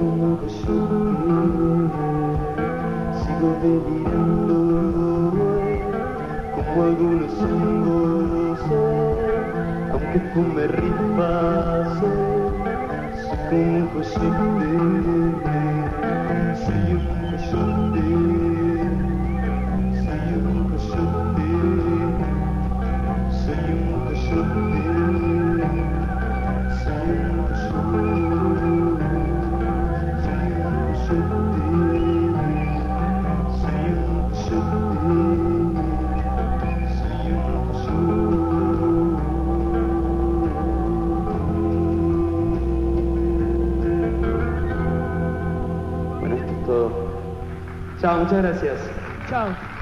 un coyote, sigo delirando como algunos hongos, aunque fume ripas, soy como un coyote, soy un coyote, soy un coyote, soy un coyote, soy un Bueno, esto es todo. Chao, muchas gracias. Chao.